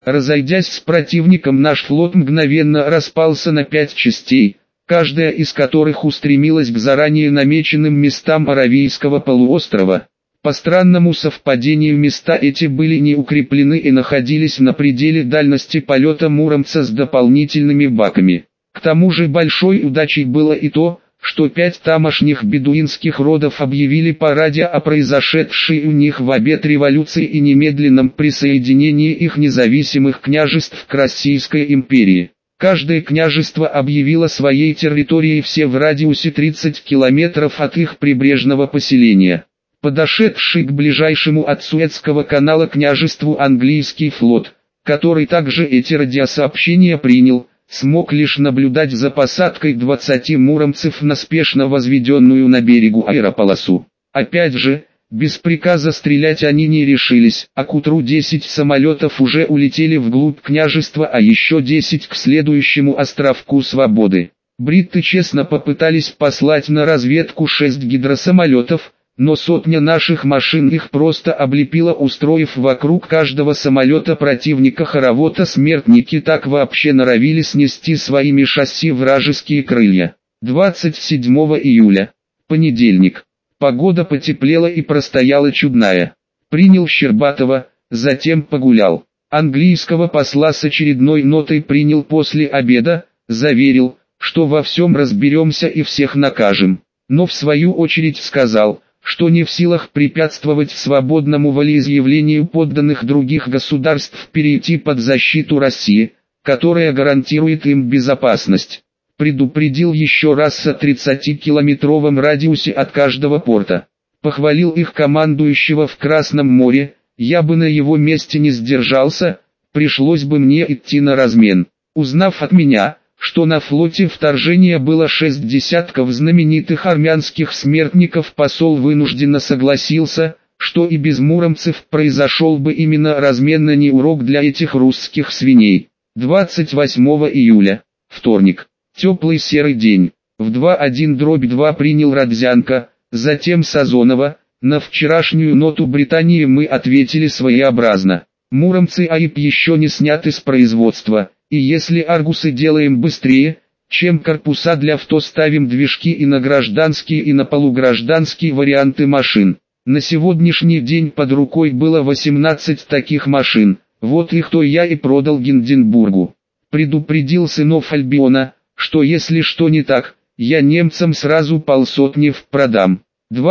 Разойдясь с противником, наш флот мгновенно распался на 5 частей, каждая из которых устремилась к заранее намеченным местам Аравийского полуострова. По странному совпадению места эти были не укреплены и находились на пределе дальности полета Муромца с дополнительными баками. К тому же большой удачей было и то, что 5 тамошних бедуинских родов объявили по радио о произошедшей у них в обед революции и немедленном присоединении их независимых княжеств к Российской империи. Каждое княжество объявило своей территорией все в радиусе 30 километров от их прибрежного поселения. Подошедший к ближайшему от Суэцкого канала княжеству английский флот, который также эти радиосообщения принял, смог лишь наблюдать за посадкой 20 муромцев на спешно возведенную на берегу аэрополосу. Опять же, без приказа стрелять они не решились, а к утру 10 самолетов уже улетели вглубь княжества, а еще 10 к следующему островку Свободы. Бритты честно попытались послать на разведку 6 гидросамолетов, но сотня наших машин их просто облепила, устроив вокруг каждого самолета противника хоровод, а смертники так вообще норовили снести своими шасси вражеские крылья. 27 июля. Понедельник. Погода потеплела и простояла чудная. Принял Щербатова, затем погулял. Английского посла с очередной нотой принял после обеда, заверил, что во всем разберемся и всех накажем. Но в свою очередь сказал, что не в силах препятствовать свободному волеизъявлению подданных других государств перейти под защиту России, которая гарантирует им безопасность. Предупредил еще раз о 30-километровом радиусе от каждого порта. Похвалил их командующего в Красном море, я бы на его месте не сдержался, пришлось бы мне идти на размен. Узнав от меня, что на флоте вторжения было 6 десятков знаменитых армянских смертников, посол вынужденно согласился, что и без муромцев произошел бы именно разменный урок для этих русских свиней. 28 июля, вторник, теплый серый день, в 2:1-2 принял Родзянко, затем Сазонова. На вчерашнюю ноту Британии мы ответили своеобразно. Муромцы АИП еще не сняты с производства. И если аргусы делаем быстрее, чем корпуса для авто, ставим движки и на гражданские, и на полугражданские варианты машин. На сегодняшний день под рукой было 18 таких машин, вот их-то я и продал Гинденбургу. Предупредил сынов Альбиона, что если что не так, я немцам сразу полсотни продам.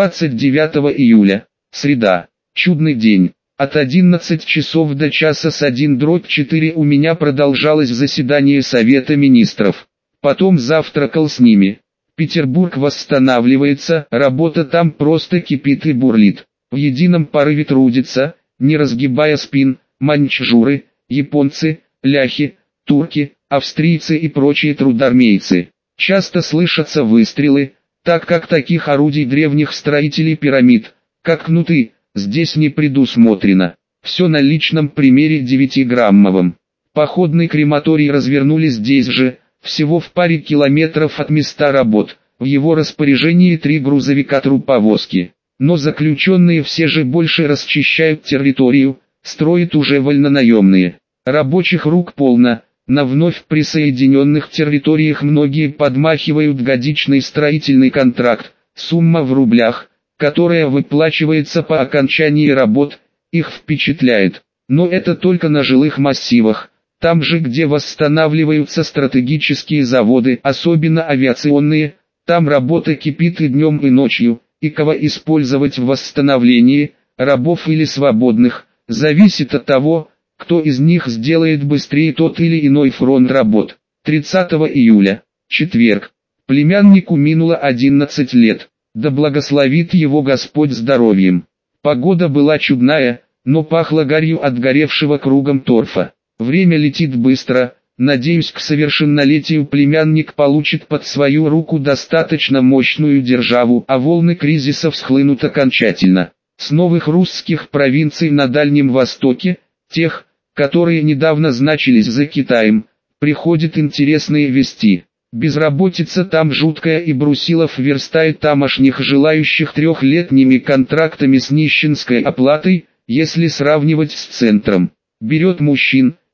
29 июля, среда, чудный день. От 11 часов до часа с 1/4 у меня продолжалось заседание Совета Министров. Потом завтракал с ними. Петербург восстанавливается, работа там просто кипит и бурлит. В едином порыве трудятся, не разгибая спин, маньчжуры, японцы, ляхи, турки, австрийцы и прочие трудармейцы. Часто слышатся выстрелы, так как таких орудий древних строителей пирамид, как кнуты, здесь не предусмотрено. Все на личном примере 9-граммовом. Походный крематорий развернули здесь же, всего в паре километров от места работ. В его распоряжении 3 грузовика-труповозки. Но заключенные все же больше расчищают территорию, строят уже вольнонаемные. Рабочих рук полно. На вновь присоединенных территориях многие подмахивают годичный строительный контракт, сумма в рублях, которая выплачивается по окончании работ, их впечатляет. Но это только на жилых массивах. Там же, где восстанавливаются стратегические заводы, особенно авиационные, там работа кипит и днем и ночью, и кого использовать в восстановлении, рабов или свободных, зависит от того, кто из них сделает быстрее тот или иной фронт работ. 30 июля, четверг. Племяннику минуло 11 лет. Да благословит его Господь здоровьем. Погода была чудная, но пахло гарью от горевшего кругом торфа. Время летит быстро, надеюсь, к совершеннолетию племянник получит под свою руку достаточно мощную державу, а волны кризисов схлынут окончательно. С новых русских провинций на Дальнем Востоке, тех, которые недавно значились за Китаем, приходят интересные вести. Безработица там жуткая, и Брусилов верстает тамошних желающих 3-летними контрактами с нищенской оплатой, если сравнивать с центром. Берет мужчин,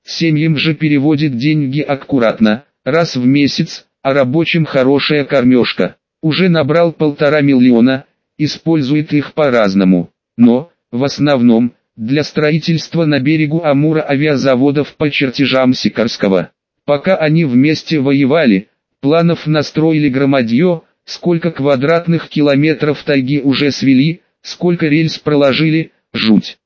Семьям же переводит деньги аккуратно, раз в месяц, а рабочим хорошая кормежка. Уже набрал 1,5 миллиона, использует их по-разному. Но, в основном, для строительства на берегу Амура авиазаводов по чертежам Сикарского. Пока они вместе воевали, планов настроили громадье, сколько квадратных километров тайги уже свели, сколько рельс проложили, жуть.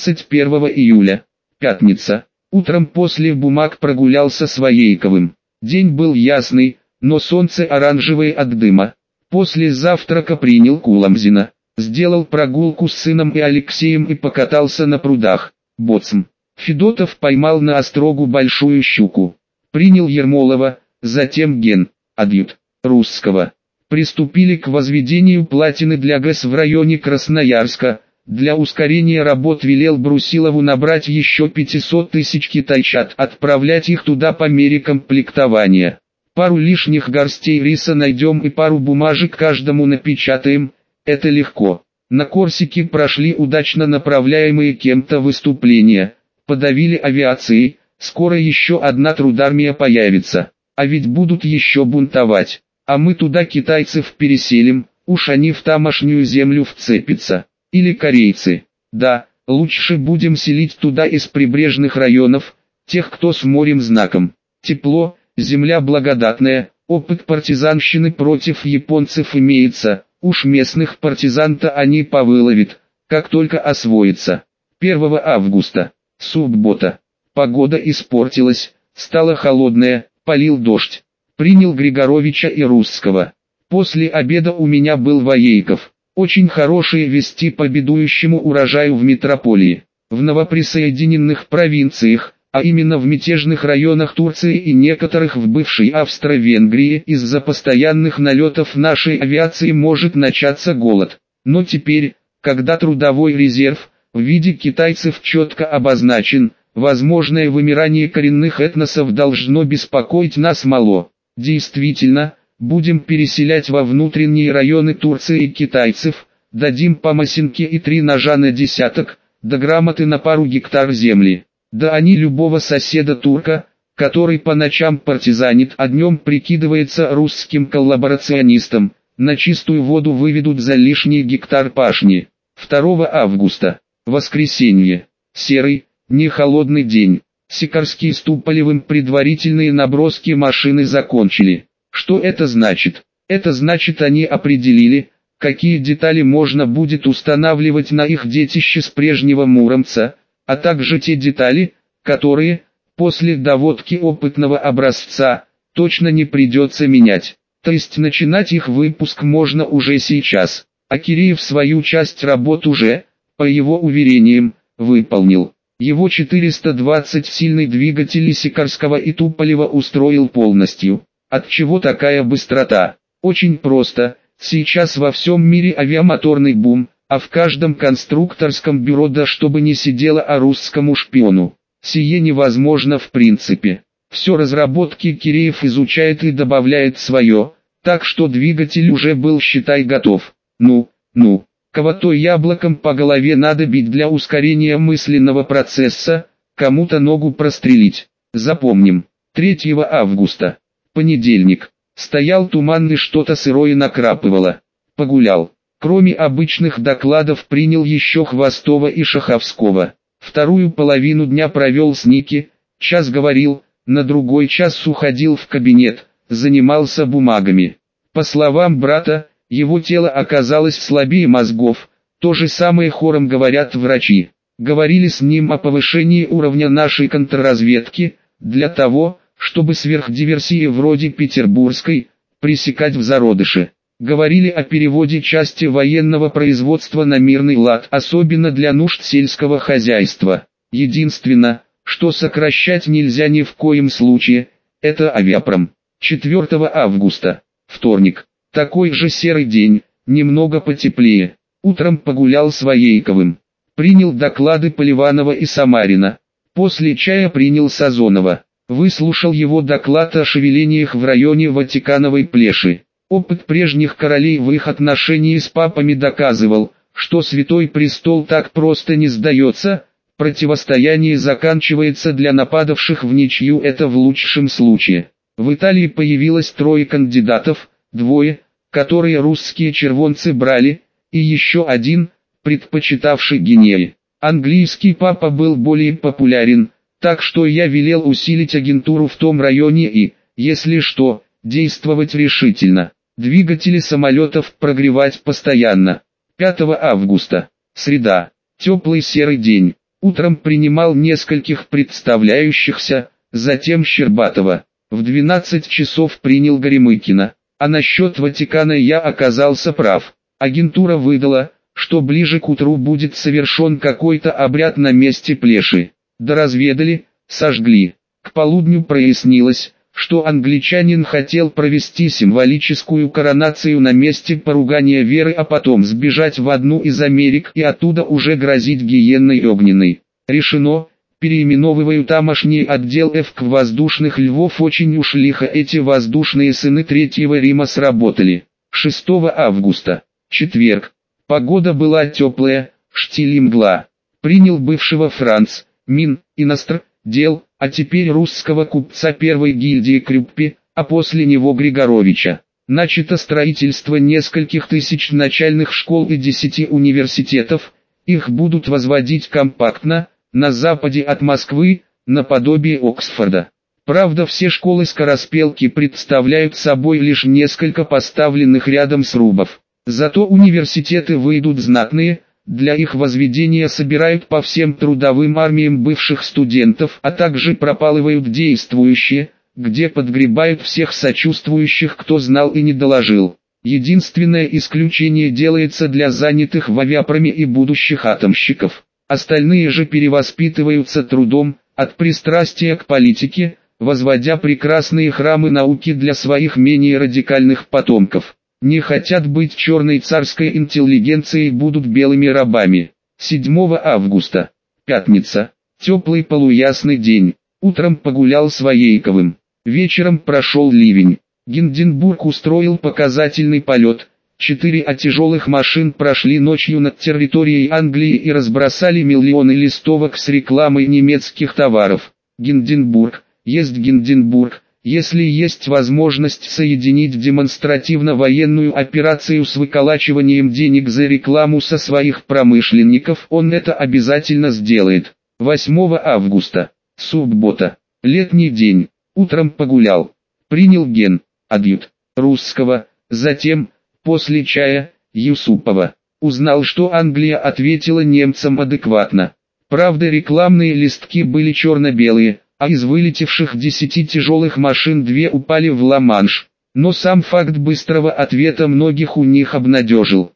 31 июля, пятница. Утром после бумаг прогулялся с Воейковым. День был ясный, но солнце оранжевое от дыма. После завтрака принял Куламзина. Сделал прогулку с сыном и Алексеем и покатался на прудах. Боцм. Федотов поймал на острогу большую щуку. Принял Ермолова, затем Ген, адъют, Русского. Приступили к возведению плотины для ГЭС в районе Красноярска. Для ускорения работ велел Брусилову набрать еще 500 тысяч китайчат, отправлять их туда по мере комплектования. Пару лишних горстей риса найдем и пару бумажек каждому напечатаем, это легко. На Корсике прошли удачно направляемые кем-то выступления, подавили авиацией, скоро еще одна трудармия появится, а ведь будут еще бунтовать, а мы туда китайцев переселим, уж они в тамошнюю землю вцепятся. Или корейцы. Да, лучше будем селить туда из прибрежных районов, тех, кто с морем знаком. Тепло, земля благодатная, опыт партизанщины против японцев имеется, уж местных партизан-то они повыловят, как только освоится. 1 августа, суббота. Погода испортилась, стала холодная, полил дождь. Принял Григоровича и Русского. После обеда у меня был Воейков. Очень хорошие вести по бедующему урожаю в метрополии. В новоприсоединенных провинциях, а именно в мятежных районах Турции и некоторых в бывшей Австро-Венгрии, из-за постоянных налетов нашей авиации может начаться голод. Но теперь, когда трудовой резерв, в виде китайцев четко обозначен, возможное вымирание коренных этносов должно беспокоить нас мало. Действительно, будем переселять во внутренние районы Турции китайцев, дадим по масинке и 3 ножа на десяток, да грамоты на пару гектар земли. Да они любого соседа турка, который по ночам партизанит, а днем прикидывается русским коллаборационистом, на чистую воду выведут за лишний гектар пашни. 2 августа, воскресенье, серый, не холодный день. Сикарский с Туполевым предварительные наброски машины закончили. Что это значит? Это значит, они определили, какие детали можно будет устанавливать на их детище с прежнего Муромца, а также те детали, которые, после доводки опытного образца, точно не придется менять. То есть начинать их выпуск можно уже сейчас. А Киреев свою часть работ уже, по его уверениям, выполнил. Его 420-сильный двигатель Сикарского и Туполева устроил полностью. Отчего такая быстрота? Очень просто, сейчас во всем мире авиамоторный бум, а в каждом конструкторском бюро да чтобы не сидело о русскому шпиону. Сие невозможно в принципе. Все разработки Киреев изучает и добавляет свое, так что двигатель уже был считай готов. Ну, кого-то яблоком по голове надо бить для ускорения мысленного процесса, кому-то ногу прострелить. Запомним, 3 августа. Понедельник. Стоял туман и что-то сырое накрапывало. Погулял. Кроме обычных докладов принял еще Хвостова и Шаховского. Вторую половину дня провел с Ники, час говорил, на другой час уходил в кабинет, занимался бумагами. По словам брата, его тело оказалось слабее мозгов, то же самое хором говорят врачи. Говорили с ним о повышении уровня нашей контрразведки, для того, чтобы сверхдиверсии вроде петербургской, пресекать в зародыше. Говорили о переводе части военного производства на мирный лад, особенно для нужд сельского хозяйства. Единственное, что сокращать нельзя ни в коем случае, это авиапром. 4 августа, вторник. Такой же серый день, немного потеплее. Утром погулял с Воейковым. Принял доклады Поливанова и Самарина. После чая принял Сазонова. Выслушал его доклад о шевелениях в районе Ватикановой плеши. Опыт прежних королей в их отношении с папами доказывал, что Святой Престол так просто не сдается, Противостояние заканчивается для нападавших в ничью, это в лучшем случае. В Италии появилось 3 кандидатов, 2, которые русские червонцы брали, и еще 1, предпочитавший Гинеи. Английский папа был более популярен, так что я велел усилить агентуру в том районе и, если что, действовать решительно. Двигатели самолетов прогревать постоянно. 5 августа. Среда. Теплый серый день. Утром принимал нескольких представляющихся, затем Щербатова. В 12 часов принял Горемыкина. А насчет Ватикана я оказался прав. Агентура выдала, что ближе к утру будет совершен какой-то обряд на месте плеши. Доразведали, сожгли. К полудню прояснилось, что англичанин хотел провести символическую коронацию на месте поругания веры, а потом сбежать в одну из Америк и оттуда уже грозить гиенной огненной. Решено, переименовываю тамошний отдел ФК воздушных львов. Очень уж лихо эти воздушные сыны Третьего Рима сработали. 6 августа. Четверг. Погода была теплая, штиль и мгла. Принял бывшего Франц, Мин, иностр, дел, а теперь русского купца первой гильдии Крюппи, а после него Григоровича. Начато строительство нескольких тысяч начальных школ и 10 университетов, их будут возводить компактно, на западе от Москвы, наподобие Оксфорда. Правда, все школы скороспелки представляют собой лишь несколько поставленных рядом срубов. Зато университеты выйдут знатные. Для их возведения собирают по всем трудовым армиям бывших студентов, а также пропалывают действующие, где подгребают всех сочувствующих, кто знал и не доложил. Единственное исключение делается для занятых в авиапроме и будущих атомщиков. Остальные же перевоспитываются трудом, от пристрастия к политике, возводя прекрасные храмы науки для своих менее радикальных потомков. Не хотят быть черной царской интеллигенцией, будут белыми рабами. 7 августа. Пятница. Теплый полуясный день. Утром погулял с Воейковым. Вечером прошел ливень. Гинденбург устроил показательный полет. 4 тяжелых машин прошли ночью над территорией Англии и разбросали миллионы листовок с рекламой немецких товаров. Гинденбург, есть Гинденбург. Если есть возможность соединить демонстративно военную операцию с выколачиванием денег за рекламу со своих промышленников, он это обязательно сделает. 8 августа. Суббота. Летний день. Утром погулял. Принял ген, адъют, русского, затем, после чая, Юсупова. Узнал, что Англия ответила немцам адекватно. Правда, рекламные листки были черно-белые, а из вылетевших 10 тяжелых машин 2 упали в Ла-Манш. Но сам факт быстрого ответа многих у них обнадежил.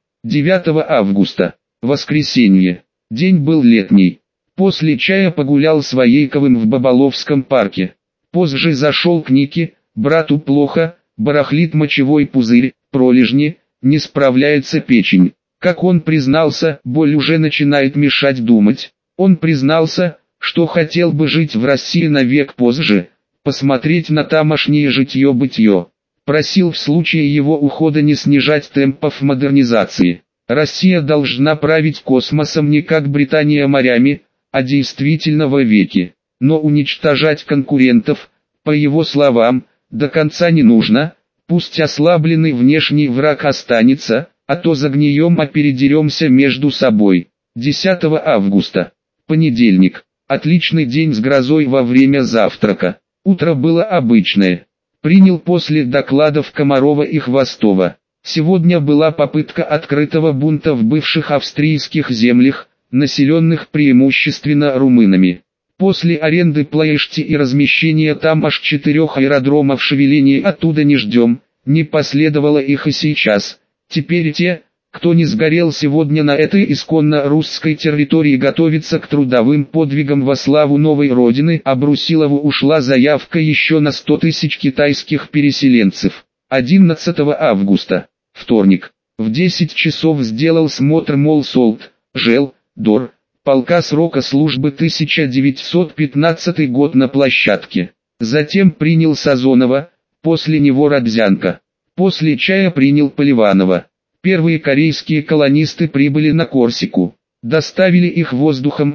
9 августа. Воскресенье. День был летний. После чая погулял с Воейковым в Баболовском парке. Позже зашел к Нике, брату плохо, барахлит мочевой пузырь, пролежни, не справляется печень. Как он признался, боль уже начинает мешать думать. Он признался, что хотел бы жить в России навек позже, посмотреть на тамошнее житье-бытие. Просил в случае его ухода не снижать темпов модернизации. Россия должна править космосом не как Британия морями, а действительно вовеки. Но уничтожать конкурентов, по его словам, до конца не нужно, пусть ослабленный внешний враг останется, а то загнием и передеремся между собой. 10 августа. Понедельник. Отличный день с грозой во время завтрака. Утро было обычное. Принял после докладов Комарова и Хвостова. Сегодня была попытка открытого бунта в бывших австрийских землях, населенных преимущественно румынами. После аренды Плоешти и размещения там аж 4 аэродромов шевелений оттуда не ждем, не последовало их и сейчас. Теперь те, кто не сгорел сегодня на этой исконно русской территории, готовится к трудовым подвигам во славу новой родины, а Брусилову ушла заявка еще на 100 тысяч китайских переселенцев. 11 августа. Вторник. В 10 часов сделал смотр Молсолт, Жел, Дор, полка срока службы 1915 год на площадке. Затем принял Сазонова, после него Родзянко. После чая принял Поливанова. Первые корейские колонисты прибыли на Корсику. Доставили их воздухом и,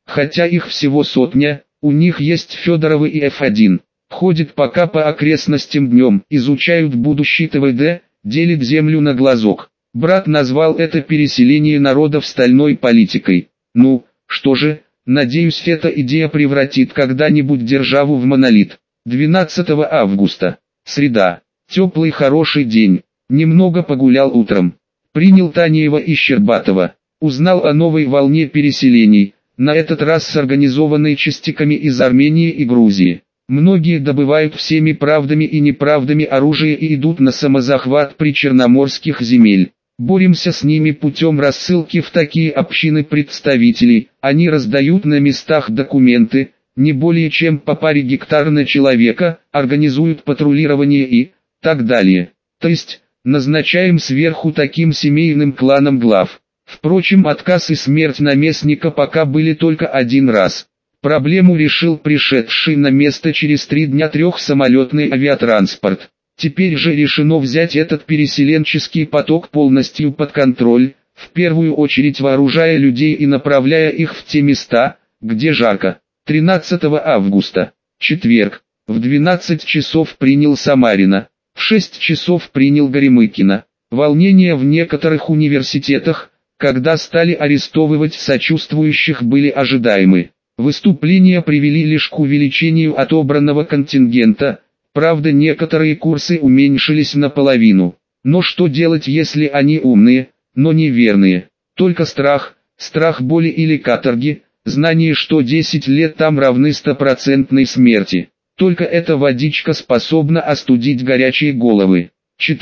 Хотя их всего сотня, у них есть Федоровы и F1. Ходит пока по окрестностям днем, изучают будущий ТВД, делит землю на глазок. Брат назвал это переселение народов стальной политикой. Ну, что же, надеюсь, эта идея превратит когда-нибудь державу в монолит. 12 августа. Среда. Теплый хороший день. Немного погулял утром. Принял Танеева и Щербатова. Узнал о новой волне переселений, на этот раз с организованной частиками из Армении и Грузии. Многие добывают всеми правдами и неправдами оружие и идут на самозахват причерноморских земель. Боремся с ними путем рассылки в такие общины представителей. Они раздают на местах документы, не более чем по паре гектар на человека, организуют патрулирование и так далее. То есть, назначаем сверху таким семейным кланам глав. Впрочем, отказ и смерть наместника пока были только один раз. Проблему решил пришедший на место через 3 дня трехсамолетный авиатранспорт. Теперь же решено взять этот переселенческий поток полностью под контроль, в первую очередь вооружая людей и направляя их в те места, где жарко. 13 августа, четверг, в 12 часов принял Самарина, в 6 часов принял Горемыкина. Волнения в некоторых университетах, когда стали арестовывать сочувствующих, были ожидаемы. Выступления привели лишь к увеличению отобранного контингента, правда некоторые курсы уменьшились наполовину. Но что делать, если они умные, но неверные? Только страх боли или каторги, знание, что 10 лет там равны 100% смерти. Только эта водичка способна остудить горячие головы.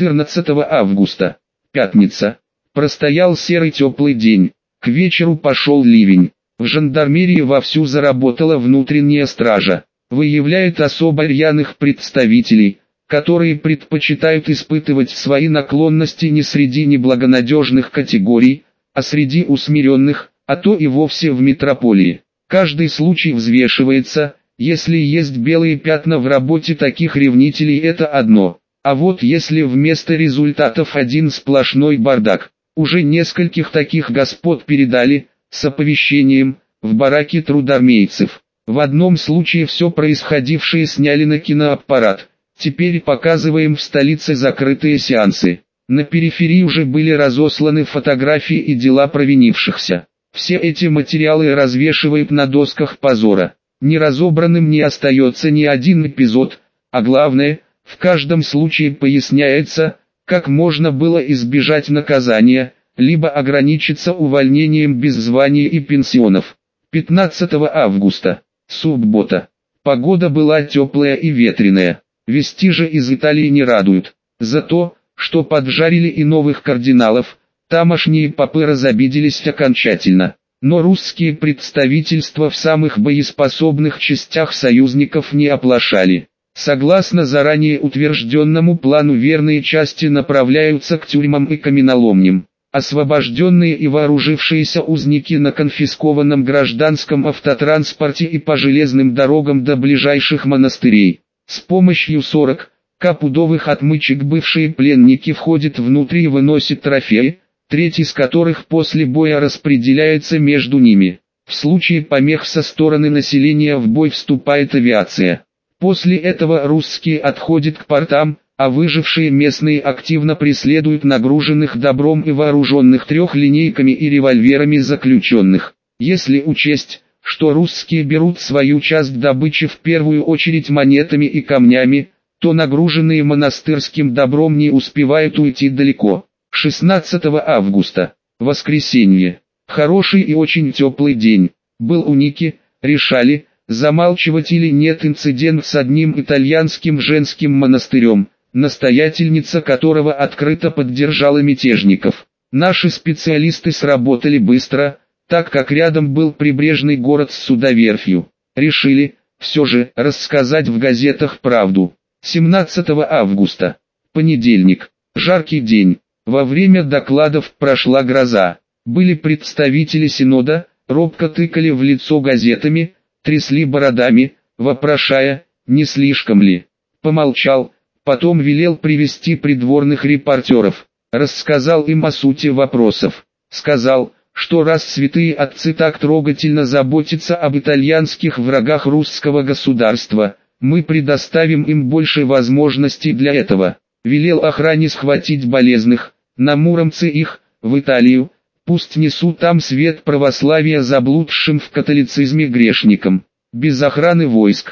14 августа, пятница. Простоял серый теплый день. К вечеру пошел ливень. В жандармерии вовсю заработала внутренняя стража. Выявляет особо рьяных представителей, которые предпочитают испытывать свои наклонности не среди неблагонадежных категорий, а среди усмиренных, а то и вовсе в метрополии. Каждый случай взвешивается, если есть белые пятна в работе таких ревнителей, это одно. А вот если вместо результатов один сплошной бардак, уже нескольких таких господ передали, с оповещением, в бараки трудармейцев. В одном случае все происходившее сняли на киноаппарат. Теперь показываем в столице закрытые сеансы. На периферии уже были разосланы фотографии и дела провинившихся. Все эти материалы развешивают на досках позора. Неразобранным не остается ни один эпизод, а главное, в каждом случае поясняется, как можно было избежать наказания, либо ограничиться увольнением без званий и пенсионов. 15 августа, суббота. Погода была теплая и ветреная. Вести же из Италии не радуют. За то, что поджарили и новых кардиналов, тамошние попы разобиделись окончательно. Но русские представительства в самых боеспособных частях союзников не оплошали. Согласно заранее утвержденному плану, верные части направляются к тюрьмам и каменоломням. Освобожденные и вооружившиеся узники на конфискованном гражданском автотранспорте и по железным дорогам до ближайших монастырей. С помощью 40 пудовых отмычек бывшие пленники входят внутрь и выносят трофеи, треть из которых после боя распределяется между ними. В случае помех со стороны населения в бой вступает авиация. После этого русские отходят к портам, а выжившие местные активно преследуют нагруженных добром и вооруженных трехлинейками и револьверами заключенных. Если учесть, что русские берут свою часть добычи в первую очередь монетами и камнями, то нагруженные монастырским добром не успевают уйти далеко. 16 августа, воскресенье. Хороший и очень теплый день. Был у Ники, решали, замалчивать или нет инцидент с одним итальянским женским монастырем, настоятельница которого открыто поддержала мятежников. Наши специалисты сработали быстро, так как рядом был прибрежный город с судоверфью. Решили, все же, рассказать в газетах правду. 17 августа, понедельник, жаркий день. Во время докладов прошла гроза. Были представители Синода, робко тыкали в лицо газетами, трясли бородами, вопрошая, не слишком ли. Помолчал, потом велел привести придворных репортеров. Рассказал им о сути вопросов. Сказал, что раз святые отцы так трогательно заботятся об итальянских врагах русского государства, мы предоставим им больше возможностей для этого. Велел охране схватить болезных, на Муромце их, в Италию, пусть несут там свет православия заблудшим в католицизме грешникам. Без охраны войск.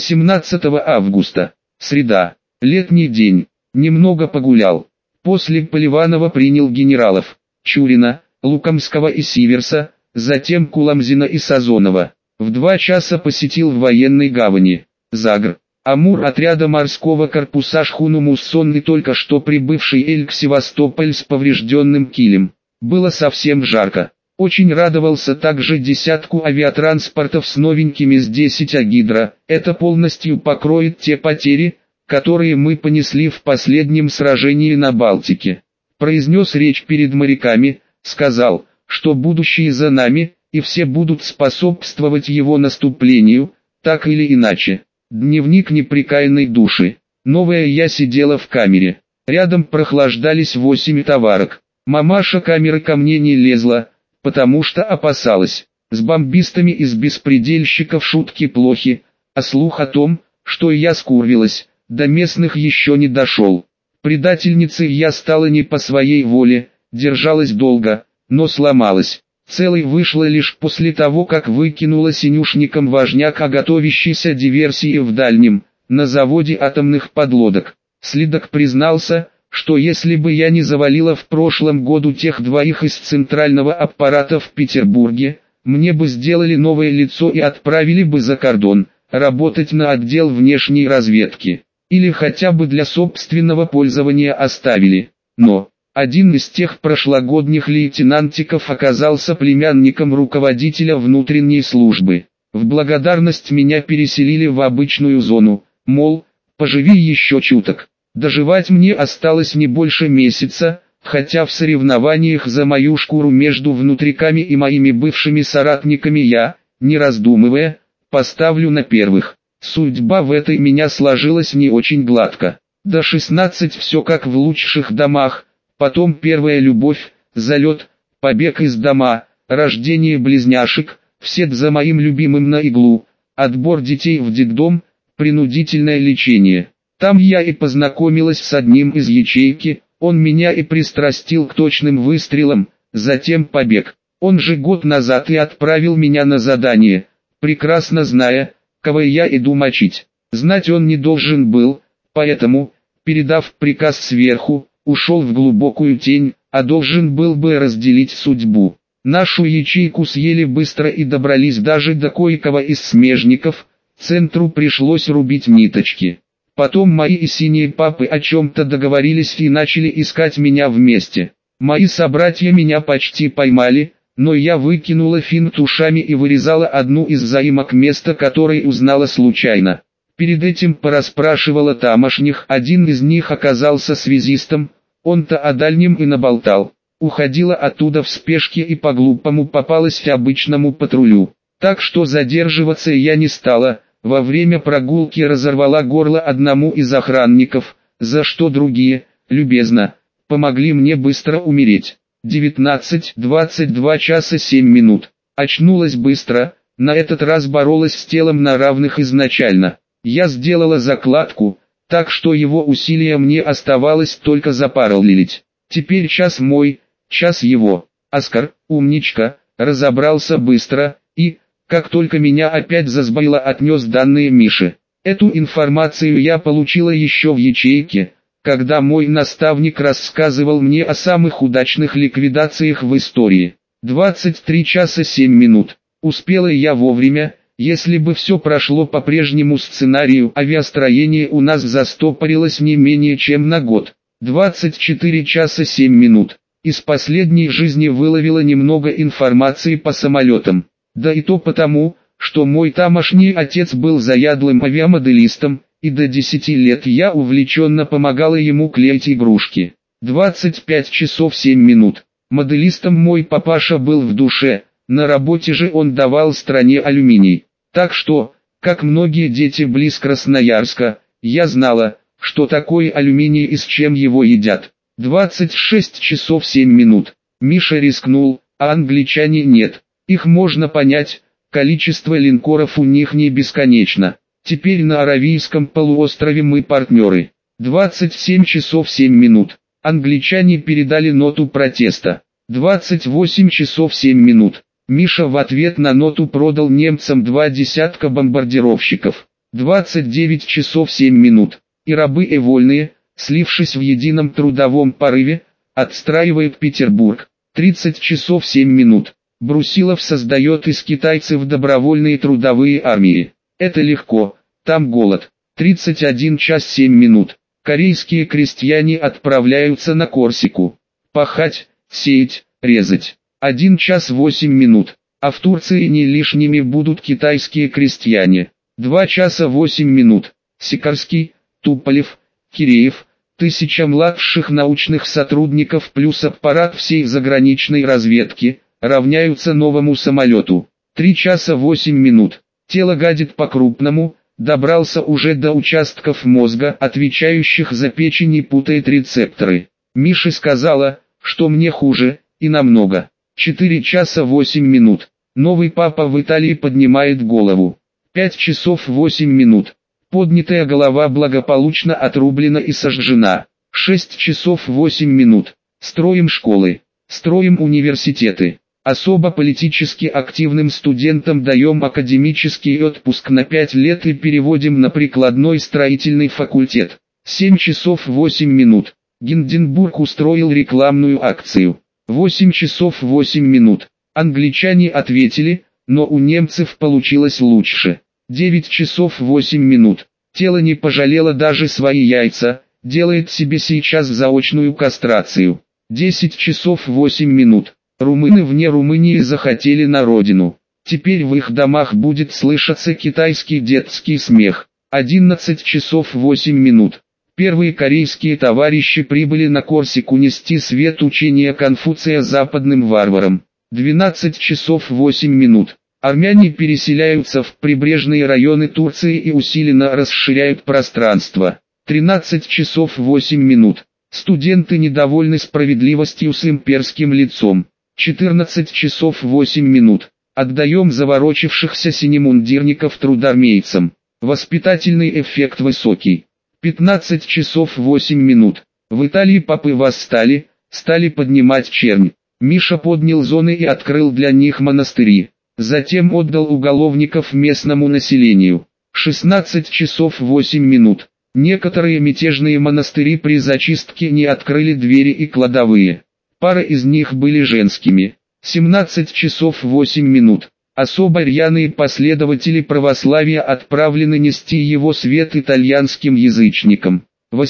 18 августа. Среда. Летний день. Немного погулял. После Поливанова принял генералов Чурина, Лукомского и Сиверса, затем Куламзина и Сазонова. В 2 часа посетил в военной гавани Загр, Амур отряда морского корпуса шхуну Муссон и только что прибывший Эльк Севастополь с поврежденным килем. Было совсем жарко. Очень радовался также десятку авиатранспортов с новенькими с 10 Агидра. Это полностью покроет те потери, которые мы понесли в последнем сражении на Балтике. Произнес речь перед моряками, сказал, что будущее за нами, и все будут способствовать его наступлению, так или иначе. Дневник непрекаянной души. Новая я сидела в камере. Рядом прохлаждались 8 товарок. Мамаша камеры ко мне не лезла, потому что опасалась. С бомбистами из беспредельщиков шутки плохи, а слух о том, что я скурвилась, до местных еще не дошел. Предательницей я стала не по своей воле, держалась долго, но сломалась. Целой вышла лишь после того, как выкинула синюшником важняк о готовящейся диверсии в Дальнем, на заводе атомных подлодок. Следак признался, что если бы я не завалила в прошлом году тех 2 из центрального аппарата в Петербурге, мне бы сделали новое лицо и отправили бы за кордон, работать на отдел внешней разведки. Или хотя бы для собственного пользования оставили. Но один из тех прошлогодних лейтенантиков оказался племянником руководителя внутренней службы. В благодарность меня переселили в обычную зону, мол, поживи еще чуток. Доживать мне осталось не больше месяца, хотя в соревнованиях за мою шкуру между внутриками и моими бывшими соратниками я, не раздумывая, поставлю на первых. Судьба в этой меня сложилась не очень гладко. До 16 все как в лучших домах, потом первая любовь, залет, побег из дома, рождение близняшек, все за моим любимым на иглу, отбор детей в детдом, принудительное лечение. Там я и познакомилась с одним из ячейки, он меня и пристрастил к точным выстрелам, затем побег. Он же год назад и отправил меня на задание, прекрасно зная, кого я иду мочить. Знать он не должен был, поэтому, передав приказ сверху, ушел в глубокую тень, а должен был бы разделить судьбу. Нашу ячейку съели быстро и добрались даже до кое-кого из смежников, центру пришлось рубить ниточки. Потом мои и синие папы о чем-то договорились и начали искать меня вместе. Мои собратья меня почти поймали, но я выкинула финт ушами и вырезала одну из заимок места, которое узнала случайно. Перед этим порасспрашивала тамошних, один из них оказался связистом, он-то о дальнем и наболтал. Уходила оттуда в спешке и по-глупому попалась обычному патрулю. Так что задерживаться я не стала. Во время прогулки разорвала горло одному из охранников, за что другие, любезно, помогли мне быстро умереть. 19:22 часа 7 минут. Очнулась быстро, на этот раз боролась с телом на равных изначально. Я сделала закладку, так что его усилия мне оставалось только запараллелить. Теперь час мой, час его. Оскар, умничка, разобрался быстро, и, как только меня опять засбоило, отнес данные Мише. Эту информацию я получила еще в ячейке, когда мой наставник рассказывал мне о самых удачных ликвидациях в истории. 23 часа 7 минут. Успела я вовремя, если бы все прошло по прежнему сценарию, авиастроение у нас застопорилось не менее чем на год. 24 часа 7 минут. Из последней жизни выловила немного информации по самолетам. Да и то потому, что мой тамошний отец был заядлым авиамоделистом, и до 10 лет я увлеченно помогала ему клеить игрушки. 25 часов 7 минут. Моделистом мой папаша был в душе, на работе же он давал стране алюминий. Так что, как многие дети близ Красноярска, я знала, что такое алюминий и с чем его едят. 26 часов 7 минут. Миша рискнул, а англичане нет. Их можно понять, количество линкоров у них не бесконечно. Теперь на Аравийском полуострове мы партнеры. 27 часов 7 минут. Англичане передали ноту протеста. 28 часов 7 минут. Миша в ответ на ноту продал немцам 2 десятка бомбардировщиков. 29 часов 7 минут. И рабы и вольные, слившись в едином трудовом порыве, отстраивают Петербург. 30 часов 7 минут. Брусилов создает из китайцев добровольные трудовые армии. Это легко, там голод. 31 час 7 минут. Корейские крестьяне отправляются на Корсику. Пахать, сеять, резать. 1 час 8 минут. А в Турции не лишними будут китайские крестьяне. 2 часа 8 минут. Сикорский, Туполев, Киреев, 1000 младших научных сотрудников плюс аппарат всей заграничной разведки, равняются новому самолету. 3 часа 8 минут. Тело гадит по-крупному, добрался уже до участков мозга, отвечающих за печень, и путает рецепторы. Миша сказала, что мне хуже, и намного. 4 часа 8 минут. Новый папа в Италии поднимает голову. 5 часов 8 минут. Поднятая голова благополучно отрублена и сожжена. 6 часов 8 минут. Строим школы. Строим университеты. Особо политически активным студентам даем академический отпуск на 5 лет и переводим на прикладной строительный факультет. 7 часов 8 минут. Гинденбург устроил рекламную акцию. 8 часов 8 минут. Англичане ответили, но у немцев получилось лучше. 9 часов 8 минут. Тело не пожалело даже свои яйца, делает себе сейчас заочную кастрацию. 10 часов 8 минут. Румыны вне Румынии захотели на родину. Теперь в их домах будет слышаться китайский детский смех. 11 часов 8 минут. Первые корейские товарищи прибыли на Корсику нести свет учения Конфуция западным варварам. 12 часов 8 минут. Армяне переселяются в прибрежные районы Турции и усиленно расширяют пространство. 13 часов 8 минут. Студенты недовольны справедливостью с имперским лицом. 14 часов 8 минут. Отдаем заворочившихся синемундирников трудармейцам. Воспитательный эффект высокий. 15 часов 8 минут. В Италии попы восстали, стали поднимать чернь. Миша поднял зоны и открыл для них монастыри. Затем отдал уголовников местному населению. 16 часов 8 минут. Некоторые мятежные монастыри при зачистке не открыли двери и кладовые. Пара из них были женскими. 17 часов 8 минут. Особо рьяные последователи православия отправлены нести его свет итальянским язычникам.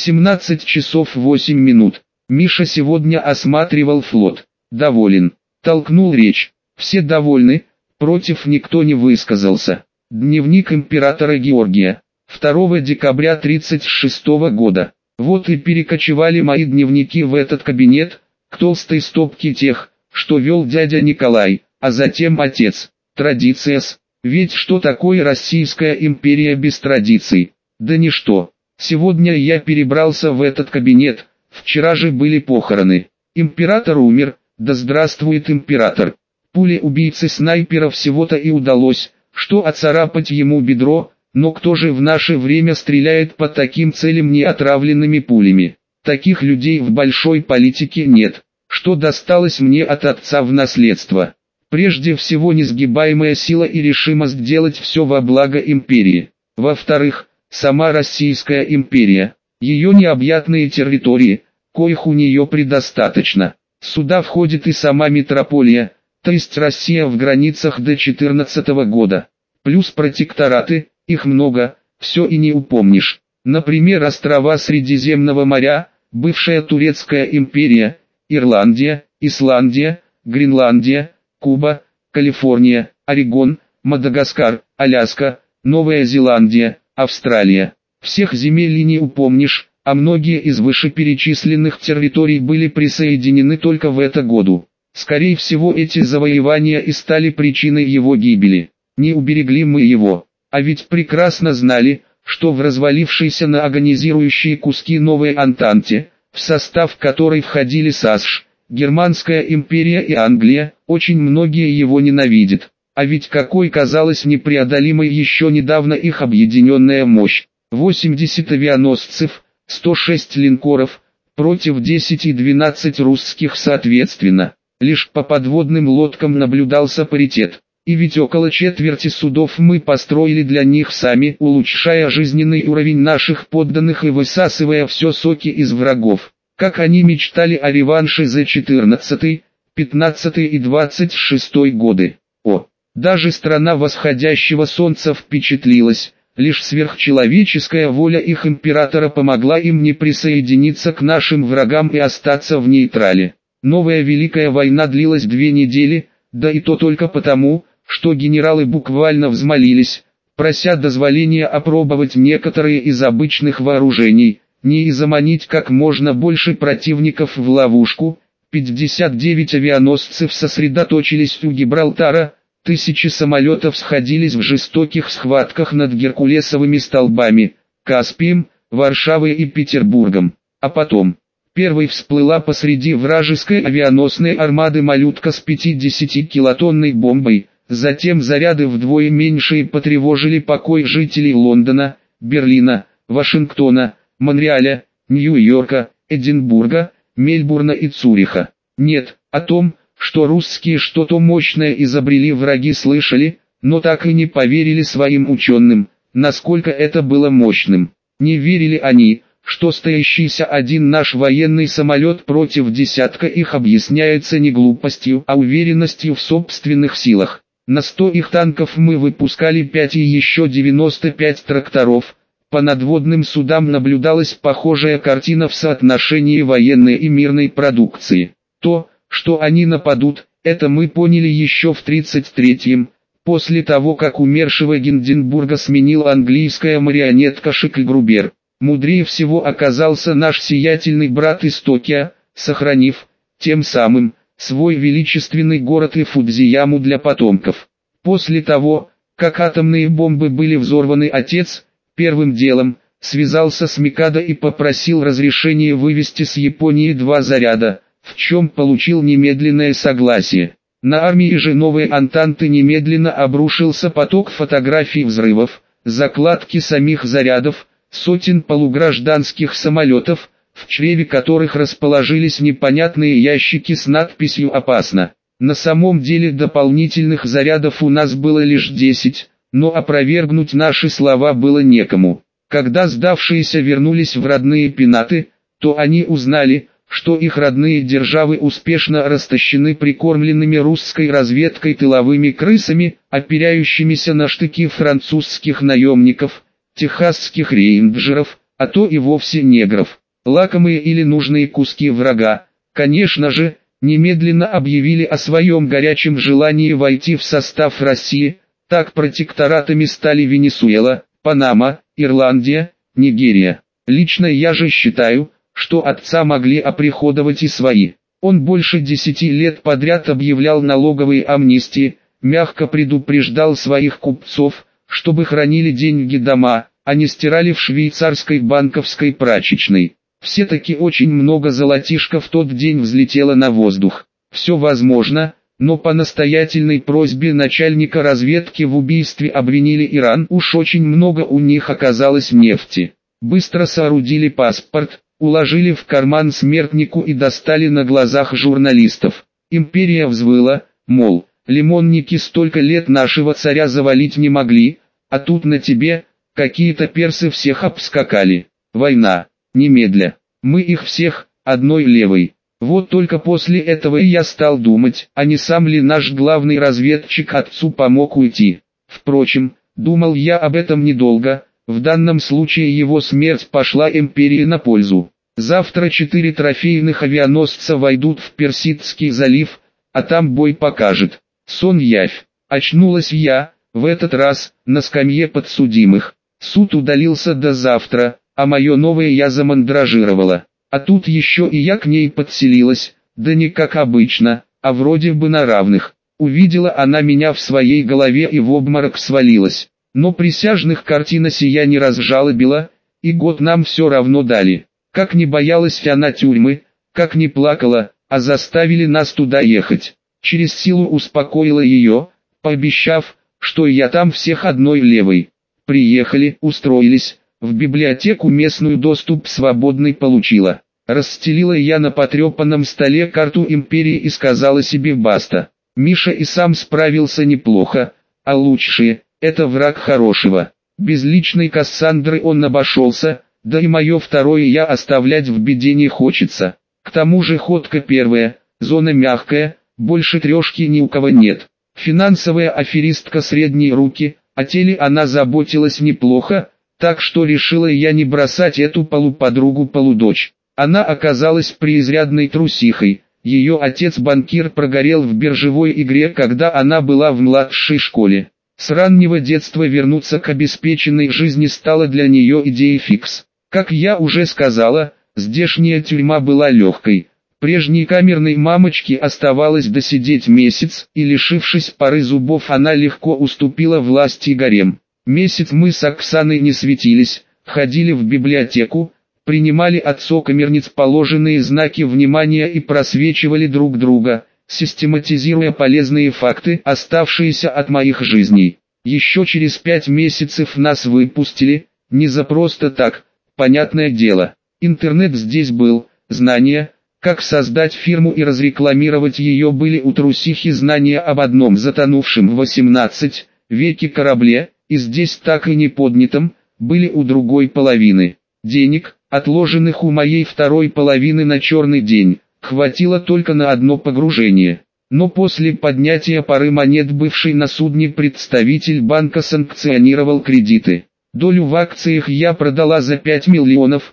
18 часов 8 минут. Миша сегодня осматривал флот. Доволен. Толкнул речь. Все довольны, против никто не высказался. Дневник императора Георгия. 2 декабря 1936 года. Вот и перекочевали мои дневники в этот кабинет, к толстой стопке тех, что вел дядя Николай, а затем отец. Традиция-с. Ведь что такое Российская империя без традиций? Да ничто. Сегодня я перебрался в этот кабинет, вчера же были похороны. Император умер, да здравствует император. Пуле убийцы-снайпера всего-то и удалось, что оцарапать ему бедро, но кто же в наше время стреляет по таким целям неотравленными пулями? Таких людей в большой политике нет, что досталось мне от отца в наследство. Прежде всего несгибаемая сила и решимость делать все во благо империи. Во-вторых, сама Российская империя, ее необъятные территории, коих у нее предостаточно. Сюда входит и сама метрополия, то есть Россия в границах до 14 года. Плюс протектораты, их много, все и не упомнишь. Например, острова Средиземного моря, бывшая Турецкая империя, Ирландия, Исландия, Гренландия, Куба, Калифорния, Орегон, Мадагаскар, Аляска, Новая Зеландия, Австралия. Всех земель и не упомнишь, а многие из вышеперечисленных территорий были присоединены только в этом году. Скорее всего, эти завоевания и стали причиной его гибели. Не уберегли мы его, а ведь прекрасно знали, что в развалившейся на агонизирующие куски новой Антанте, в состав которой входили САСШ, Германская империя и Англия, очень многие его ненавидят. А ведь какой казалась непреодолимой еще недавно их объединенная мощь. 80 авианосцев, 106 линкоров, против 10 и 12 русских соответственно. Лишь по подводным лодкам наблюдался паритет. И ведь около четверти судов мы построили для них сами, улучшая жизненный уровень наших подданных и высасывая все соки из врагов. Как они мечтали о реванше за 14, 15 и 26 годы. Даже страна восходящего солнца впечатлилась. Лишь сверхчеловеческая воля их императора помогла им не присоединиться к нашим врагам и остаться в нейтрале. Новая Великая война длилась 2 недели, да и то только потому, что генералы буквально взмолились, прося дозволения опробовать некоторые из обычных вооружений, и заманить как можно больше противников в ловушку. 59 авианосцев сосредоточились у Гибралтара, тысячи самолетов сходились в жестоких схватках над Геркулесовыми столбами, Каспием, Варшавой и Петербургом. А потом, первой всплыла посреди вражеской авианосной армады малютка с 50-килотонной бомбой, затем заряды вдвое меньшие потревожили покой жителей Лондона, Берлина, Вашингтона, Монреаля, Нью-Йорка, Эдинбурга, Мельбурна и Цюриха. Нет, о том, что русские что-то мощное изобрели, враги слышали, но так и не поверили своим ученым, насколько это было мощным. Не верили они, что стоящийся один наш военный самолет против десятка их объясняется не глупостью, а уверенностью в собственных силах. На 100 их танков мы выпускали 5 и еще 95 тракторов. По надводным судам наблюдалась похожая картина в соотношении военной и мирной продукции. То, что они нападут, это мы поняли еще в 33-м, после того как умершего Гинденбурга сменила английская марионетка Шикльгрубер. Мудрее всего оказался наш сиятельный брат из Токио, сохранив, тем самым, свой величественный город и Фудзияму для потомков. После того, как атомные бомбы были взорваны, отец, первым делом, связался с Микадо и попросил разрешения вывести с Японии 2 заряда, в чем получил немедленное согласие. На армии же новой Антанты немедленно обрушился поток фотографий взрывов, закладки самих зарядов, сотен полугражданских самолетов, в чреве которых расположились непонятные ящики с надписью «Опасно». На самом деле дополнительных зарядов у нас было лишь 10, но опровергнуть наши слова было некому. Когда сдавшиеся вернулись в родные пенаты, то они узнали, что их родные державы успешно растащены прикормленными русской разведкой тыловыми крысами, опирающимися на штыки французских наемников, техасских рейнджеров, а то и вовсе негров. Лакомые или нужные куски врага, конечно же, немедленно объявили о своем горячем желании войти в состав России. Так протекторатами стали Венесуэла, Панама, Ирландия, Нигерия. Лично я же считаю, что отца могли оприходовать и свои. Он больше 10 лет подряд объявлял налоговые амнистии, мягко предупреждал своих купцов, чтобы хранили деньги дома, а не стирали в швейцарской банковской прачечной. Все-таки очень много золотишка в тот день взлетело на воздух. Все возможно, но по настоятельной просьбе начальника разведки в убийстве обвинили Иран. Уж очень много у них оказалось нефти. Быстро соорудили паспорт, уложили в карман смертнику и достали на глазах журналистов. Империя взвыла, мол, лимонники столько лет нашего царя завалить не могли, а тут на тебе, какие-то персы всех обскакали. Война, немедля, мы их всех, одной левой. Вот только после этого и я стал думать, а не сам ли наш главный разведчик отцу помог уйти. Впрочем, думал я об этом недолго, в данном случае его смерть пошла империи на пользу. Завтра 4 трофейных авианосца войдут в Персидский залив, а там бой покажет. Сон-явь. Очнулась я, в этот раз, на скамье подсудимых. Суд удалился до завтра, а мое новое я замандражировала. А тут еще и я к ней подселилась, да не как обычно, а вроде бы на равных. Увидела она меня в своей голове и в обморок свалилась. Но присяжных картина сия не разжалобила, и год нам все равно дали. Как не боялась она тюрьмы, как не плакала, а заставили нас туда ехать. Через силу успокоила ее, пообещав, что я там всех одной левой. Приехали, устроились, в библиотеку местную доступ свободный получила. Расстелила я на потрепанном столе карту империи и сказала себе баста. Миша и сам справился неплохо, а лучшие – это враг хорошего. Без личной Кассандры он обошелся, да и мое второе я оставлять в беде не хочется. К тому же ходка первая, зона мягкая, больше трешки ни у кого нет. Финансовая аферистка средней руки, о теле она заботилась неплохо, так что решила я не бросать эту полуподругу-полудочь. Она оказалась преизрядной трусихой. Ее отец-банкир прогорел в биржевой игре, когда она была в младшей школе. С раннего детства вернуться к обеспеченной жизни стало для нее идеей фикс. Как я уже сказала, здешняя тюрьма была легкой. Прежней камерной мамочке оставалось досидеть месяц, и лишившись пары зубов она легко уступила власти гарем. Месяц мы с Оксаной не светились, ходили в библиотеку, принимали от сокамерниц положенные знаки внимания и просвечивали друг друга, систематизируя полезные факты, оставшиеся от моих жизней. Еще через 5 месяцев нас выпустили, не за просто так, понятное дело. Интернет здесь был, знания, как создать фирму и разрекламировать ее были у трусихи, знания об одном затонувшем в 18 веке корабле, и здесь так и не поднятом, были у другой половины. Денег, отложенных у моей второй половины на черный день, хватило только на одно погружение. Но после поднятия пары монет бывший на судне представитель банка санкционировал кредиты. Долю в акциях я продала за 5 миллионов,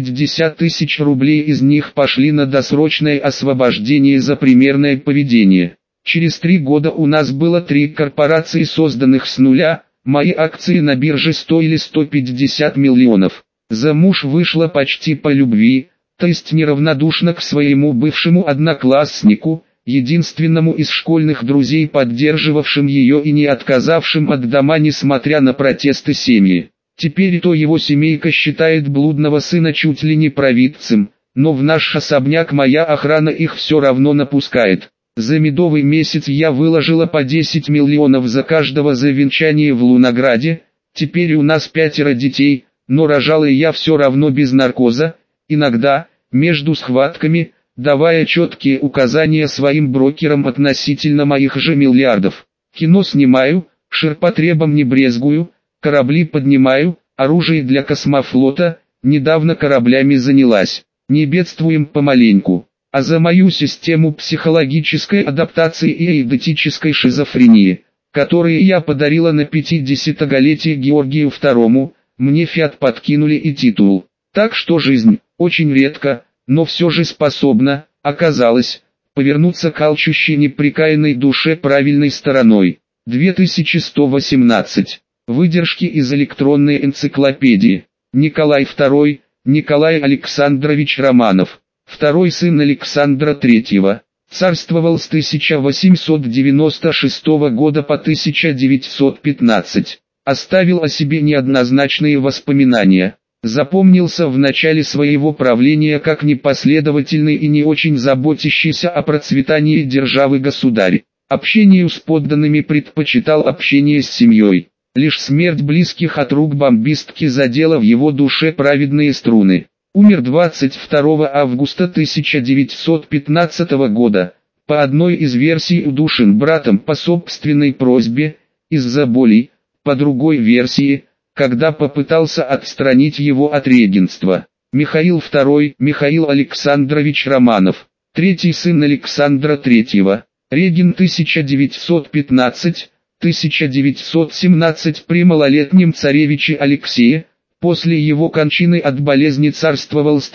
50 тысяч рублей из них пошли на досрочное освобождение за примерное поведение. Через 3 года у нас было 3 корпорации, созданных с нуля, мои акции на бирже стоили 150 миллионов. Замуж вышла почти по любви, то есть неравнодушна к своему бывшему однокласснику, единственному из школьных друзей, поддерживавшим ее и не отказавшим от дома несмотря на протесты семьи. Теперь то его семейка считает блудного сына чуть ли не провидцем, но в наш особняк моя охрана их все равно напускает. За медовый месяц я выложила по 10 миллионов за каждого за венчание в Лунограде, теперь у нас 5 детей, но рожала я все равно без наркоза, иногда, между схватками, давая четкие указания своим брокерам относительно моих же миллиардов. Кино снимаю, ширпотребом не брезгую, корабли поднимаю, оружие для космофлота, недавно кораблями занялась. Не бедствуем помаленьку. А за мою систему психологической адаптации и эйдетической шизофрении, которые я подарила на 50-голетие Георгию II, мне фиат подкинули и титул. Так что жизнь, очень редко, но все же способна, оказалось, повернуться к алчущей непрекаянной душе правильной стороной. 2118. Выдержки из электронной энциклопедии. Николай II, Николай Александрович Романов. Второй сын Александра III. Царствовал с 1896 года по 1915. Оставил о себе неоднозначные воспоминания. Запомнился в начале своего правления как непоследовательный и не очень заботящийся о процветании державы государь. Общению с подданными предпочитал общение с семьей. Лишь смерть близких от рук бомбистки задела в его душе праведные струны. Умер 22 августа 1915 года, по одной из версий удушен братом по собственной просьбе, из-за болей, по другой версии, когда попытался отстранить его от регентства. Михаил II, Михаил Александрович Романов, третий сын Александра III, регент 1915-1917 при малолетнем царевиче Алексее. После его кончины от болезни царствовал с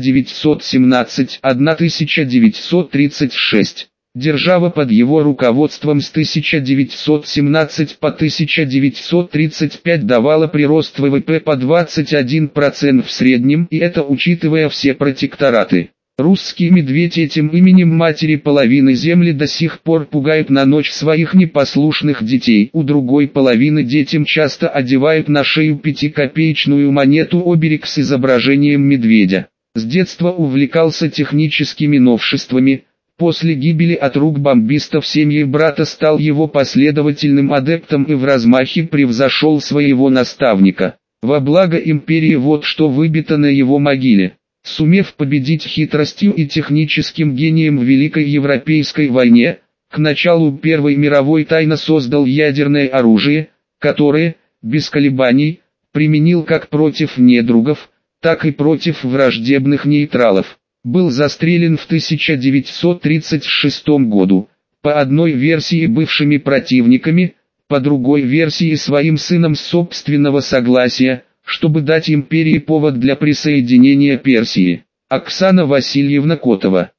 1917-1936. Держава под его руководством с 1917 по 1935 давала прирост ВВП по 21% в среднем, и это учитывая все протектораты. Русский медведь этим именем матери половины земли до сих пор пугает на ночь своих непослушных детей. У другой половины детям часто одевают на шею 5-копеечную монету-оберег с изображением медведя. С детства увлекался техническими новшествами. После гибели от рук бомбистов семьи брата стал его последовательным адептом и в размахе превзошел своего наставника. Во благо империи вот что выбито на его могиле. Сумев победить хитростью и техническим гением в Великой Европейской войне, к началу Первой мировой тайно создал ядерное оружие, которое, без колебаний, применил как против недругов, так и против враждебных нейтралов. Был застрелен в 1936 году, по одной версии бывшими противниками, по другой версии своим сыном с собственного согласия, чтобы дать империи повод для присоединения Персии. Оксана Васильевна Котова,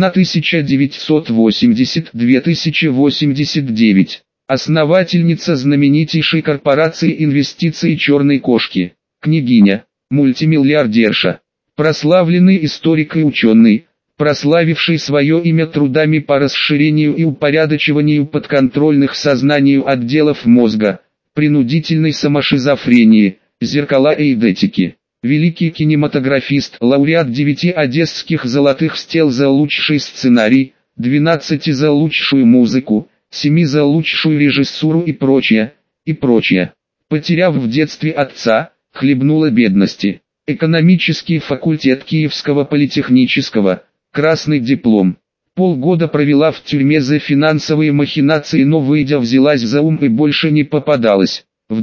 1980-2089, основательница знаменитейшей корпорации инвестиций «Черной кошки», княгиня, мультимиллиардерша, прославленный историк и ученый, прославивший свое имя трудами по расширению и упорядочиванию подконтрольных сознанию отделов мозга, принудительной самошизофрении, зеркала эйдетики. Великий кинематографист, лауреат 9 одесских золотых стел за лучший сценарий, 12 за лучшую музыку, 7 за лучшую режиссуру и прочее, и прочее. Потеряв в детстве отца, хлебнула бедности. Экономический факультет Киевского политехнического, красный диплом. Полгода провела в тюрьме за финансовые махинации, но выйдя взялась за ум и больше не попадалась. В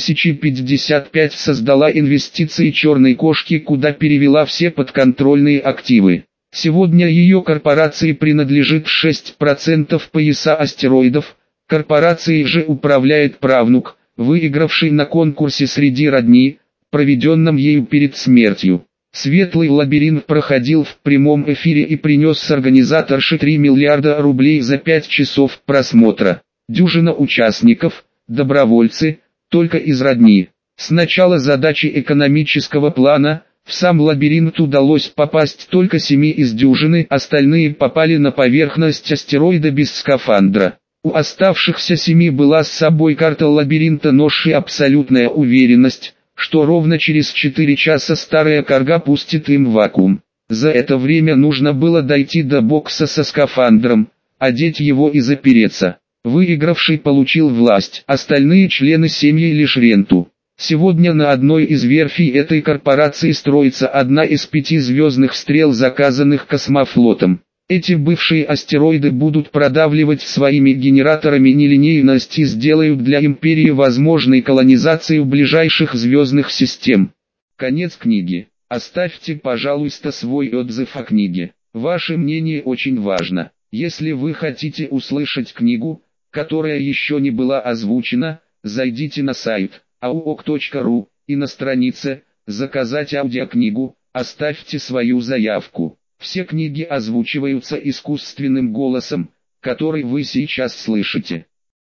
2055 создала инвестиции «Черной кошки», куда перевела все подконтрольные активы. Сегодня ее корпорации принадлежит 6% пояса астероидов, корпорацией же управляет правнук, выигравший на конкурсе среди родни, проведенном ею перед смертью. Светлый лабиринт проходил в прямом эфире и принес организаторше 3 миллиарда рублей за 5 часов просмотра. Дюжина участников, добровольцы, только из родни. С начала задачи экономического плана, в сам лабиринт удалось попасть только 7 из дюжины, остальные попали на поверхность астероида без скафандра. У оставшихся 7 была с собой карта лабиринта нож и абсолютная уверенность, что ровно через 4 часа старая карга пустит им в вакуум. За это время нужно было дойти до бокса со скафандром, одеть его и запереться. Выигравший получил власть, остальные члены семьи лишь ренту. Сегодня на одной из верфей этой корпорации строится одна из 5 звездных стрел, заказанных космофлотом. Эти бывшие астероиды будут продавливать своими генераторами нелинейность и сделают для империи возможной колонизацию ближайших звездных систем. Конец книги. Оставьте, пожалуйста, свой отзыв о книге. Ваше мнение очень важно. Если вы хотите услышать книгу, которая еще не была озвучена, зайдите на сайт auok.ru и на странице «Заказать аудиокнигу» оставьте свою заявку. Все книги озвучиваются искусственным голосом, который вы сейчас слышите.